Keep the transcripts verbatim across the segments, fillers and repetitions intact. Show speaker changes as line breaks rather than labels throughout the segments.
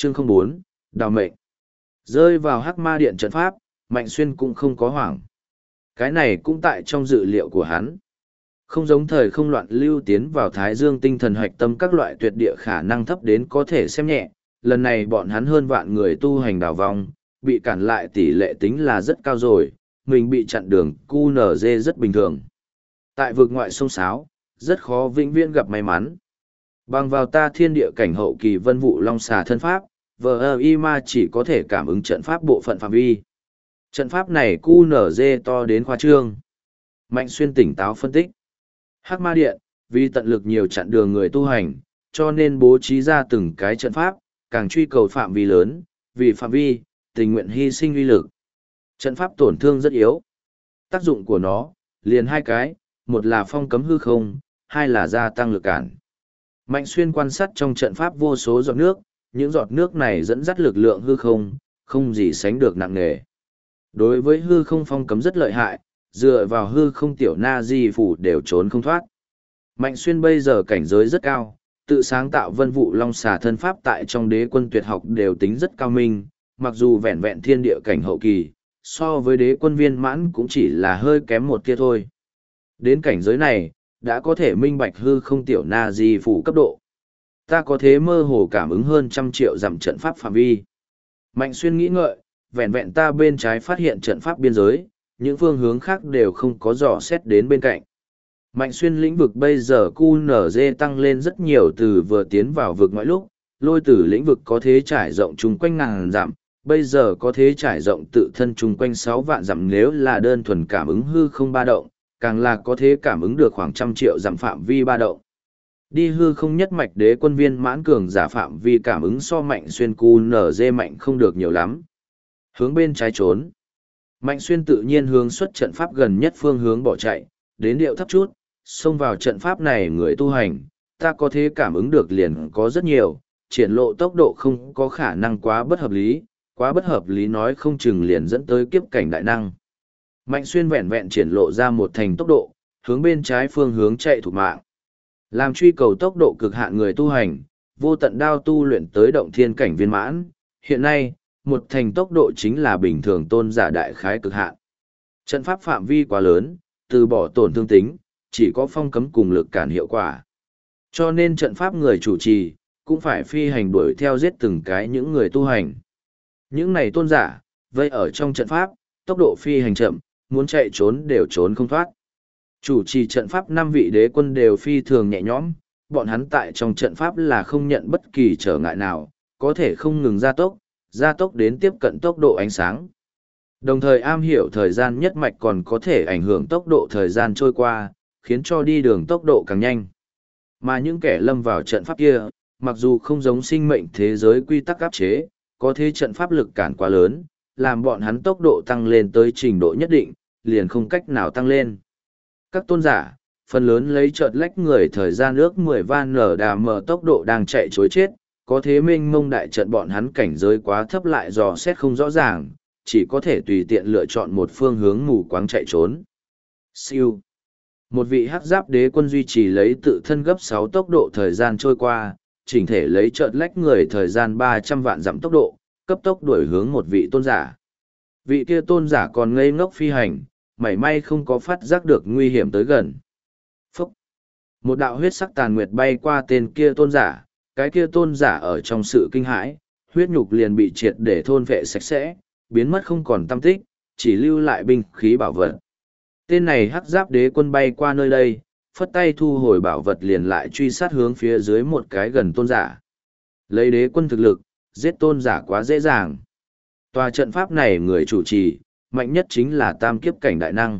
Chương không bốn, Đào mệnh. Rơi vào hắc ma điện trận pháp, Mạnh Xuyên cũng không có hoảng. Cái này cũng tại trong dự liệu của hắn. Không giống thời không loạn lưu tiến vào thái dương tinh thần hoạch tâm các loại tuyệt địa khả năng thấp đến có thể xem nhẹ, lần này bọn hắn hơn vạn người tu hành đào vong, bị cản lại tỷ lệ tính là rất cao rồi, mình bị chặn đường cu nở dê rất bình thường. Tại vực ngoại sông Sáo, rất khó vĩnh viễn gặp may mắn. Bằng vào ta thiên địa cảnh hậu kỳ vân vụ long xà thân pháp, vờ ơ y ma chỉ có thể cảm ứng trận pháp bộ phận phạm vi. Trận pháp này cu nở dê to đến khoa trương. Mạnh Xuyên tỉnh táo phân tích. Hắc ma điện, vì tận lực nhiều chặn đường người tu hành, cho nên bố trí ra từng cái trận pháp, càng truy cầu phạm vi lớn, vì phạm vi, tình nguyện hy sinh uy lực. Trận pháp tổn thương rất yếu. Tác dụng của nó, liền hai cái, một là phong cấm hư không, hai là gia tăng lực cản. Mạnh Xuyên quan sát trong trận pháp vô số giọt nước, những giọt nước này dẫn dắt lực lượng hư không, không gì sánh được nặng nề. Đối với hư không phong cấm rất lợi hại, dựa vào hư không tiểu na di phủ đều trốn không thoát. Mạnh Xuyên bây giờ cảnh giới rất cao, tự sáng tạo vân vụ long xà thân pháp tại trong đế quân tuyệt học đều tính rất cao minh, mặc dù vẹn vẹn thiên địa cảnh hậu kỳ, so với đế quân viên mãn cũng chỉ là hơi kém một kia thôi. Đến cảnh giới này, đã có thể minh bạch hư không tiểu na di phủ cấp độ. Ta có thế mơ hồ cảm ứng hơn trăm triệu dặm trận pháp phạm vi. Mạnh Xuyên nghĩ ngợi, vẹn vẹn ta bên trái phát hiện trận pháp biên giới, những phương hướng khác đều không có dò xét đến bên cạnh. Mạnh Xuyên lĩnh vực bây giờ cu nở dê tăng lên rất nhiều từ vừa tiến vào vực ngoại lúc, lôi tử lĩnh vực có thế trải rộng chung quanh ngàn dặm, bây giờ có thế trải rộng tự thân chung quanh sáu vạn dặm nếu là đơn thuần cảm ứng hư không ba động, càng là có thế cảm ứng được khoảng trăm triệu dặm phạm vi ba động. Đi hư không nhất mạch đế quân viên mãn cường giả phạm vi cảm ứng so Mạnh Xuyên cu nở dê mạnh không được nhiều lắm. Hướng bên trái trốn. Mạnh Xuyên tự nhiên hướng xuất trận pháp gần nhất phương hướng bỏ chạy, đến điệu thấp chút, xông vào trận pháp này người tu hành, ta có thế cảm ứng được liền có rất nhiều, triển lộ tốc độ không có khả năng quá bất hợp lý, quá bất hợp lý nói không chừng liền dẫn tới kiếp cảnh đại năng. Mạnh Xuyên vẹn vẹn triển lộ ra một thành tốc độ, hướng bên trái phương hướng chạy thủ mạng. Làm truy cầu tốc độ cực hạn người tu hành, vô tận đao tu luyện tới động thiên cảnh viên mãn, hiện nay, một thành tốc độ chính là bình thường tôn giả đại khái cực hạn. Trận pháp phạm vi quá lớn, từ bỏ tổn thương tính, chỉ có phong cấm cùng lực cản hiệu quả. Cho nên trận pháp người chủ trì, cũng phải phi hành đuổi theo giết từng cái những người tu hành. Những này tôn giả, vây ở trong trận pháp, tốc độ phi hành chậm, muốn chạy trốn đều trốn không thoát. Chủ trì trận pháp năm vị đế quân đều phi thường nhẹ nhõm, bọn hắn tại trong trận pháp là không nhận bất kỳ trở ngại nào, có thể không ngừng gia tốc, gia tốc đến tiếp cận tốc độ ánh sáng. Đồng thời am hiểu thời gian nhất mạch còn có thể ảnh hưởng tốc độ thời gian trôi qua, khiến cho đi đường tốc độ càng nhanh. Mà những kẻ lâm vào trận pháp kia, mặc dù không giống sinh mệnh thế giới quy tắc áp chế, có thế trận pháp lực cản quá lớn, làm bọn hắn tốc độ tăng lên tới trình độ nhất định, liền không cách nào tăng lên. Các tôn giả, phần lớn lấy chợt lách người thời gian ước mười van nở đà mờ tốc độ đang chạy chối chết, có thế mênh mông đại trận bọn hắn cảnh giới quá thấp lại dò xét không rõ ràng, chỉ có thể tùy tiện lựa chọn một phương hướng mù quáng chạy trốn. Siêu. Một vị hắc giáp đế quân duy trì lấy tự thân gấp sáu tốc độ thời gian trôi qua, chỉnh thể lấy chợt lách người thời gian ba trăm vạn dặm tốc độ, cấp tốc đuổi hướng một vị tôn giả. Vị kia tôn giả còn ngây ngốc phi hành, mảy may không có phát giác được nguy hiểm tới gần. Phúc! Một đạo huyết sắc tàn nguyệt bay qua tên kia tôn giả, cái kia tôn giả ở trong sự kinh hãi, huyết nhục liền bị triệt để thôn vệ sạch sẽ, biến mất không còn tăm tích, chỉ lưu lại binh khí bảo vật. Tên này hắc giáp đế quân bay qua nơi đây, phất tay thu hồi bảo vật liền lại truy sát hướng phía dưới một cái gần tôn giả. Lấy đế quân thực lực, giết tôn giả quá dễ dàng. Tòa trận pháp này người chủ trì, mạnh nhất chính là tam kiếp cảnh đại năng.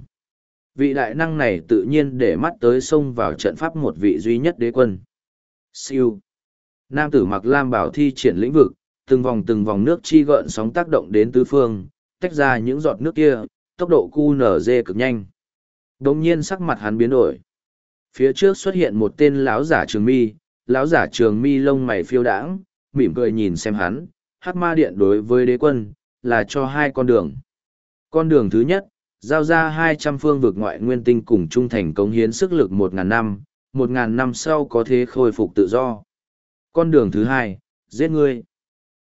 Vị đại năng này tự nhiên để mắt tới xông vào trận pháp một vị duy nhất đế quân. Siêu. Nam tử mặc lam bảo thi triển lĩnh vực, từng vòng từng vòng nước chi gợn sóng tác động đến tứ phương, tách ra những giọt nước kia, tốc độ cu nở dê cực nhanh. Đồng nhiên sắc mặt hắn biến đổi. Phía trước xuất hiện một tên lão giả trường mi, lão giả trường mi lông mày phiêu đãng, mỉm cười nhìn xem hắn, hắc ma điện đối với đế quân, là cho hai con đường. Con đường thứ nhất, giao ra hai trăm phương vực ngoại nguyên tinh cùng trung thành cống hiến sức lực một ngàn năm, một ngàn năm sau có thể khôi phục tự do. Con đường thứ hai, giết ngươi.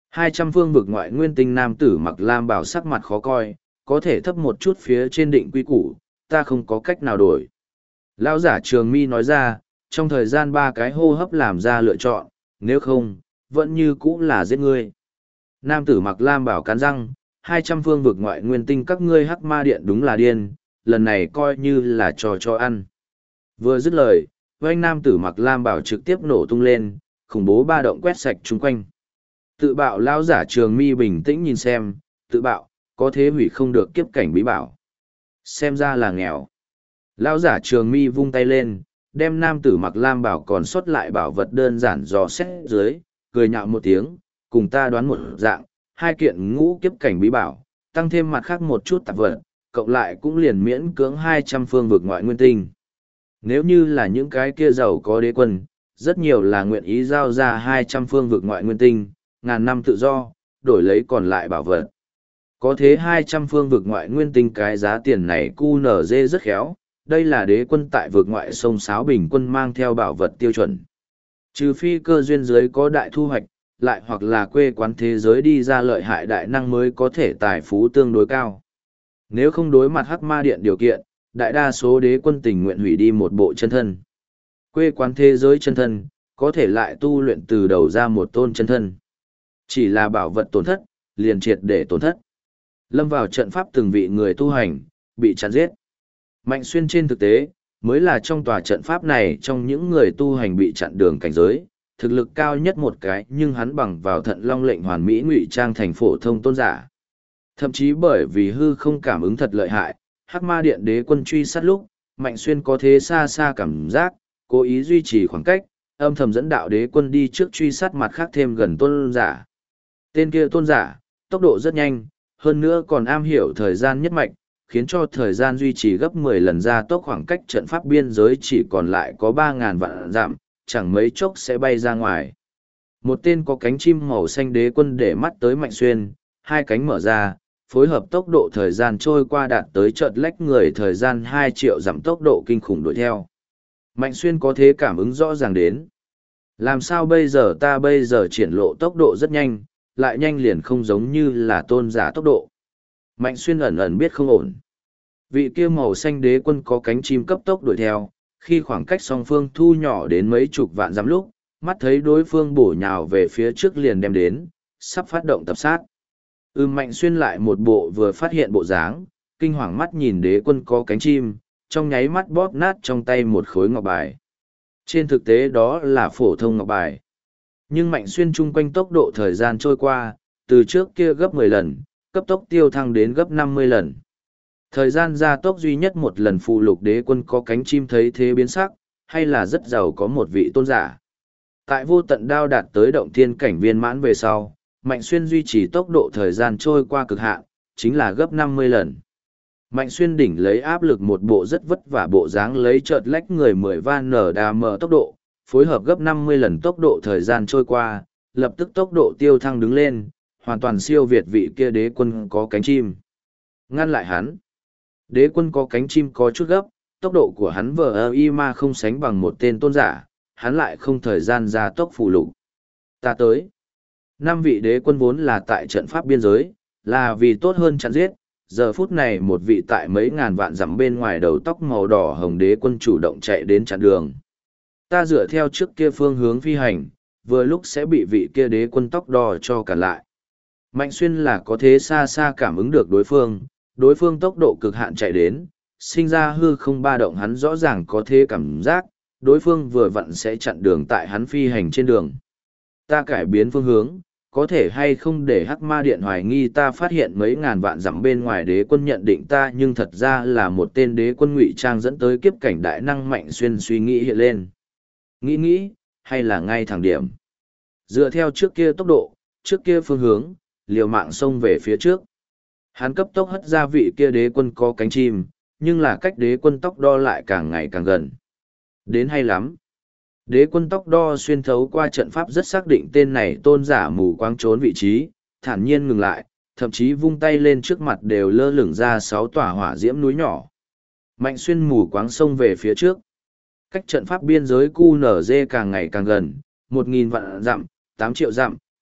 Hai trăm phương vực ngoại nguyên tinh nam tử mặc lam bảo sắc mặt khó coi, có thể thấp một chút phía trên định quy củ, ta không có cách nào đổi. Lão giả Trường Mi nói ra, trong thời gian ba cái hô hấp làm ra lựa chọn, nếu không, vẫn như cũ là giết ngươi. Nam tử mặc lam bảo cắn răng, hai trăm phương vực ngoại nguyên tinh các ngươi hắc ma điện đúng là điên, lần này coi như là trò cho ăn. Vừa dứt lời, oanh nam tử mặc lam bảo trực tiếp nổ tung lên, khủng bố ba động quét sạch chung quanh. Tự bạo lão giả Trường Mi bình tĩnh nhìn xem, tự bạo, có thế hủy không được kiếp cảnh bí bảo. Xem ra là nghèo. Lão giả Trường Mi vung tay lên, đem nam tử mặc lam bảo còn sót lại bảo vật đơn giản dò xét dưới, cười nhạo một tiếng, cùng ta đoán một dạng, hai kiện ngũ kiếp cảnh bí bảo, tăng thêm mặt khác một chút tạp vật, cộng lại cũng liền miễn cưỡng hai trăm phương vực ngoại nguyên tinh. Nếu như là những cái kia giàu có đế quân, rất nhiều là nguyện ý giao ra hai trăm phương vực ngoại nguyên tinh, ngàn năm tự do, đổi lấy còn lại bảo vật. Có thế hai trăm phương vực ngoại nguyên tinh cái giá tiền này cu nở dê rất khéo, đây là đế quân tại vực ngoại sông Sáo Bình quân mang theo bảo vật tiêu chuẩn. Trừ phi cơ duyên giới có đại thu hoạch, lại hoặc là quê quán thế giới đi ra lợi hại đại năng mới có thể tài phú tương đối cao. Nếu không đối mặt hắc ma điện điều kiện, đại đa số đế quân tình nguyện hủy đi một bộ chân thân. Quê quán thế giới chân thân, có thể lại tu luyện từ đầu ra một tôn chân thân. Chỉ là bảo vật tổn thất, liền triệt để tổn thất. Lâm vào trận pháp từng vị người tu hành, bị chặn giết. Mạnh Xuyên trên thực tế, mới là trong tòa trận pháp này trong những người tu hành bị chặn đường cảnh giới, thực lực cao nhất một cái nhưng hắn bằng vào thận long lệnh hoàn mỹ ngụy trang thành phổ thông tôn giả. Thậm chí bởi vì hư không cảm ứng thật lợi hại, hắc ma điện đế quân truy sát lúc, Mạnh Xuyên có thế xa xa cảm giác, cố ý duy trì khoảng cách, âm thầm dẫn đạo đế quân đi trước truy sát mặt khác thêm gần tôn giả. Tên kia tôn giả, tốc độ rất nhanh, hơn nữa còn am hiểu thời gian nhất mạch, khiến cho thời gian duy trì gấp mười lần ra tốc khoảng cách trận pháp biên giới chỉ còn lại có ba ngàn vạn dặm, chẳng mấy chốc sẽ bay ra ngoài. Một tên có cánh chim màu xanh đế quân để mắt tới Mạnh Xuyên, hai cánh mở ra, phối hợp tốc độ thời gian trôi qua đạt tới chợt lách người thời gian hai triệu dặm tốc độ kinh khủng đuổi theo. Mạnh Xuyên có thế cảm ứng rõ ràng đến. Làm sao bây giờ ta bây giờ triển lộ tốc độ rất nhanh, lại nhanh liền không giống như là tôn giả tốc độ. Mạnh Xuyên ẩn ẩn biết không ổn. Vị kia màu xanh đế quân có cánh chim cấp tốc đuổi theo, khi khoảng cách song phương thu nhỏ đến mấy chục vạn dặm lúc, mắt thấy đối phương bổ nhào về phía trước liền đem đến, sắp phát động tập sát. Ư Mạnh Xuyên lại một bộ vừa phát hiện bộ dáng, kinh hoàng mắt nhìn đế quân có cánh chim, trong nháy mắt bóp nát trong tay một khối ngọc bài. Trên thực tế đó là phổ thông ngọc bài. Nhưng Mạnh Xuyên chung quanh tốc độ thời gian trôi qua, từ trước kia gấp mười lần, cấp tốc tiêu thăng đến gấp năm mươi lần. Thời gian gia tốc duy nhất một lần phụ lục đế quân có cánh chim thấy thế biến sắc, hay là rất giàu có một vị tôn giả. Tại vô tận đao đạt tới động thiên cảnh viên mãn về sau, Mạnh Xuyên duy trì tốc độ thời gian trôi qua cực hạn, chính là gấp năm mươi lần. Mạnh Xuyên đỉnh lấy áp lực một bộ rất vất vả bộ dáng lấy chợt lách người mười van nở đà mở tốc độ, phối hợp gấp năm mươi lần tốc độ thời gian trôi qua, lập tức tốc độ tiêu thăng đứng lên, hoàn toàn siêu việt vị kia đế quân có cánh chim. Ngăn lại hắn. Đế quân có cánh chim có chút gấp, tốc độ của hắn vờ ơ y ma không sánh bằng một tên tôn giả, hắn lại không thời gian ra tốc phù lục. Ta tới. Năm vị đế quân vốn là tại trận pháp biên giới, là vì tốt hơn chặn giết, giờ phút này một vị tại mấy ngàn vạn dặm bên ngoài đầu tóc màu đỏ hồng đế quân chủ động chạy đến chặn đường. Ta dựa theo trước kia phương hướng phi hành, vừa lúc sẽ bị vị kia đế quân tóc đỏ cho cản lại. Mạnh Xuyên là có thế xa xa cảm ứng được đối phương, đối phương tốc độ cực hạn chạy đến, sinh ra hư không ba động hắn rõ ràng có thế cảm giác, đối phương vừa vặn sẽ chặn đường tại hắn phi hành trên đường. Ta cải biến phương hướng, có thể hay không để hắc ma điện hoài nghi ta phát hiện mấy ngàn vạn dặm bên ngoài đế quân nhận định ta nhưng thật ra là một tên đế quân ngụy trang dẫn tới kiếp cảnh đại năng Mạnh Xuyên suy nghĩ hiện lên. Nghĩ nghĩ, hay là ngay thẳng điểm. Dựa theo trước kia tốc độ, trước kia phương hướng, liều mạng xông về phía trước. Hắn cấp tốc hất ra vị kia đế quân có cánh chim, nhưng là cách đế quân tóc đo lại càng ngày càng gần. Đến hay lắm. Đế quân tóc đo xuyên thấu qua trận pháp rất xác định tên này tôn giả mù quáng trốn vị trí, thản nhiên ngừng lại, thậm chí vung tay lên trước mặt đều lơ lửng ra sáu tòa hỏa diễm núi nhỏ. Mạnh Xuyên mù quáng xông về phía trước. Cách trận pháp biên giới cu nở dê càng ngày càng gần, một nghìn vạn dặm, tám triệu dặm,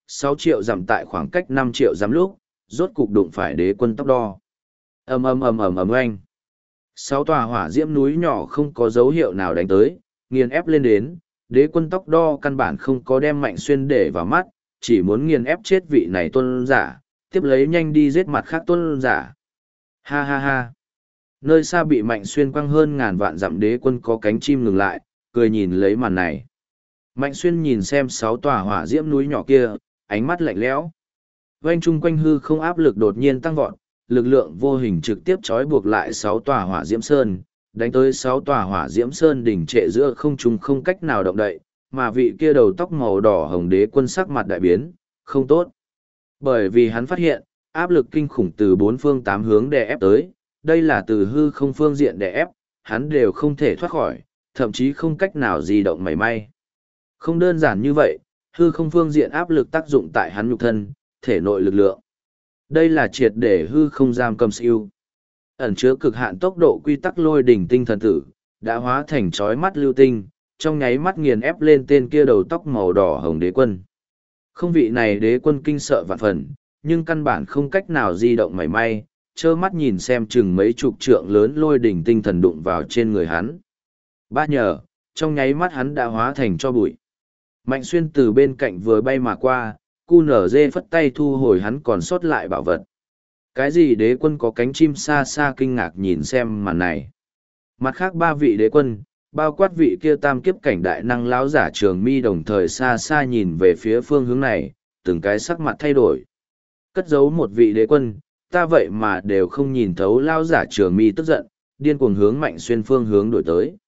sáu triệu dặm tại khoảng cách năm triệu dặm lúc, rốt cục đụng phải đế quân tóc đo. Ầm ầm ầm ầm ầm oanh. Sáu tòa hỏa diễm núi nhỏ không có dấu hiệu nào đánh tới, nghiền ép lên đến, đế quân tóc đo căn bản không có đem Mạnh Xuyên để vào mắt, chỉ muốn nghiền ép chết vị này tôn giả, tiếp lấy nhanh đi giết mặt khác tôn giả. Ha ha ha. Nơi xa bị Mạnh Xuyên quăng hơn ngàn vạn dặm đế quân có cánh chim ngừng lại, cười nhìn lấy màn này. Mạnh Xuyên nhìn xem sáu tòa hỏa diễm núi nhỏ kia, ánh mắt lạnh lẽo. Quanh chung quanh hư không áp lực đột nhiên tăng vọt, lực lượng vô hình trực tiếp trói buộc lại sáu tòa hỏa diễm sơn, đánh tới sáu tòa hỏa diễm sơn đỉnh trệ giữa không trung không cách nào động đậy, mà vị kia đầu tóc màu đỏ hồng đế quân sắc mặt đại biến, không tốt. Bởi vì hắn phát hiện, áp lực kinh khủng từ bốn phương tám hướng đè ép tới, đây là từ hư không phương diện đè ép, hắn đều không thể thoát khỏi, thậm chí không cách nào di động mảy may. Không đơn giản như vậy, hư không phương diện áp lực tác dụng tại hắn nhục thân, thể nội lực lượng. Đây là triệt để hư không giam cầm siêu. Ẩn chứa cực hạn tốc độ quy tắc lôi đỉnh tinh thần tử, đã hóa thành chói mắt lưu tinh, trong nháy mắt nghiền ép lên tên kia đầu tóc màu đỏ hồng đế quân. Không vị này đế quân kinh sợ vạn phần, nhưng căn bản không cách nào di động mảy may, trơ mắt nhìn xem chừng mấy chục trượng lớn lôi đỉnh tinh thần đụng vào trên người hắn. Ba nhờ, trong nháy mắt hắn đã hóa thành cho bụi. Mạnh Xuyên từ bên cạnh vừa bay mà qua, cu nở dê phất tay thu hồi hắn còn sót lại bảo vật. Cái gì đế quân có cánh chim xa xa kinh ngạc nhìn xem màn này. Mặt khác ba vị đế quân, bao quát vị kia tam kiếp cảnh đại năng lão giả Trường Mi đồng thời xa xa nhìn về phía phương hướng này, từng cái sắc mặt thay đổi. Cất giấu một vị đế quân, ta vậy mà đều không nhìn thấu lão giả Trường Mi tức giận, điên cuồng hướng Mạnh Xuyên phương hướng đổi tới.